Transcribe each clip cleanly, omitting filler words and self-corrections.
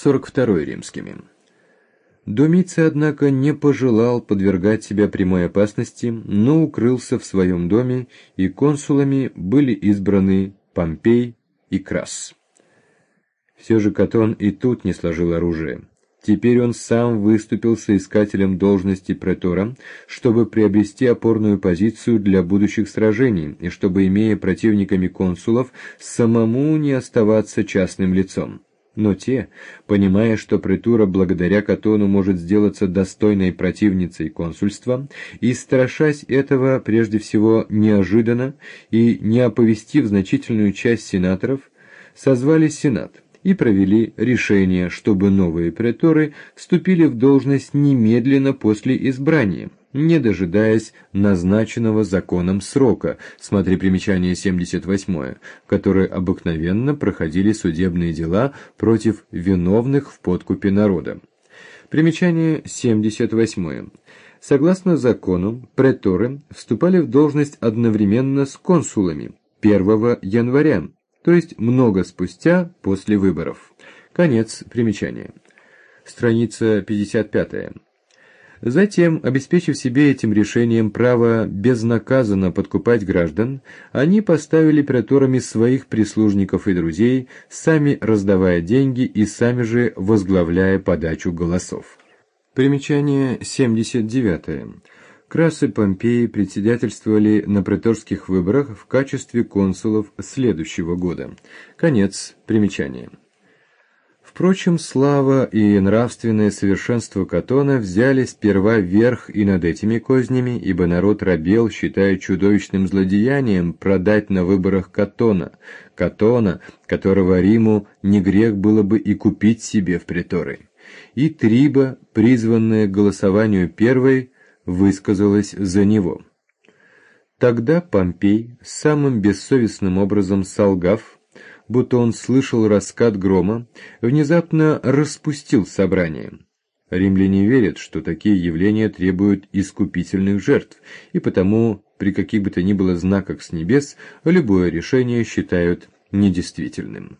42 римскими. Домиций, однако, не пожелал подвергать себя прямой опасности, но укрылся в своем доме, и консулами были избраны Помпей и Крас. Все же Катон и тут не сложил оружие. Теперь он сам выступил соискателем должности претора, чтобы приобрести опорную позицию для будущих сражений, и чтобы, имея противниками консулов, самому не оставаться частным лицом. Но те, понимая, что претура благодаря Катону может сделаться достойной противницей консульства, и страшась этого прежде всего неожиданно и не оповестив значительную часть сенаторов, созвали сенат и провели решение, чтобы новые преторы вступили в должность немедленно после избрания, не дожидаясь назначенного законом срока, смотри примечание 78, в которое обыкновенно проходили судебные дела против виновных в подкупе народа. Примечание 78. Согласно закону, преторы вступали в должность одновременно с консулами 1 января, то есть много спустя после выборов. Конец примечания. Страница 55. Затем, обеспечив себе этим решением право безнаказанно подкупать граждан, они поставили преторами своих прислужников и друзей, сами раздавая деньги и сами же возглавляя подачу голосов. Примечание 79. Крас и Помпей председательствовали на преторских выборах в качестве консулов следующего года. Конец примечания. Впрочем, слава и нравственное совершенство Катона взяли сперва верх и над этими кознями, ибо народ робел, считая чудовищным злодеянием продать на выборах Катона, которого Риму не грех было бы и купить себе в преторы. И Триба, призванная к голосованию первой, высказалась за него. Тогда Помпей, самым бессовестным образом солгав, будто он слышал раскат грома, внезапно распустил собрание. Римляне верят, что такие явления требуют искупительных жертв, и потому при каких бы то ни было знаках с небес любое решение считают недействительным.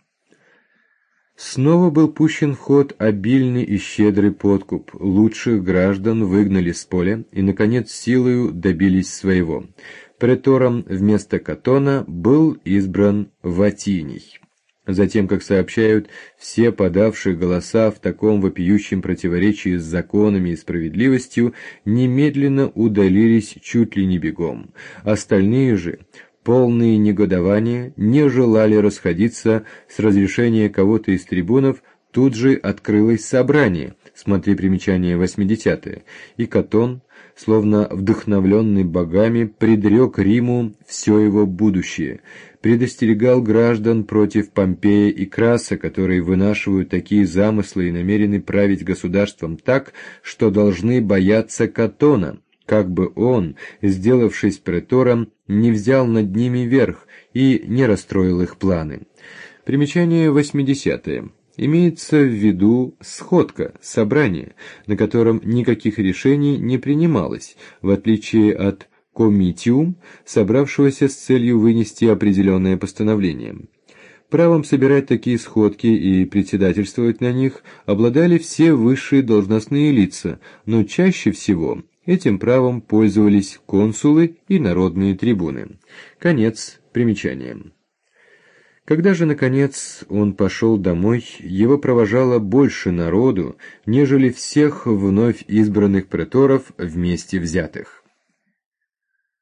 Снова был пущен в ход обильный и щедрый подкуп, лучших граждан выгнали с поля и, наконец, силою добились своего. Претором вместо Катона был избран Ватиний. Затем, как сообщают, все подавшие голоса в таком вопиющем противоречии с законами и справедливостью немедленно удалились чуть ли не бегом. Остальные же, полные негодования, не желали расходиться с разрешения кого-то из трибунов, тут же открылось собрание, смотри примечание 80, и Катон, словно вдохновленный богами, предрек Риму все его будущее, предостерегал граждан против Помпея и Краса, которые вынашивают такие замыслы и намерены править государством так, что должны бояться Катона, как бы он, сделавшись претором, не взял над ними верх и не расстроил их планы. Примечание 80. Имеется в виду сходка, собрание, на котором никаких решений не принималось, в отличие от комитиум, собравшегося с целью вынести определенное постановление. Правом собирать такие сходки и председательствовать на них обладали все высшие должностные лица, но чаще всего этим правом пользовались консулы и народные трибуны. Конец примечания. Когда же, наконец, он пошел домой, его провожало больше народу, нежели всех вновь избранных преторов вместе взятых.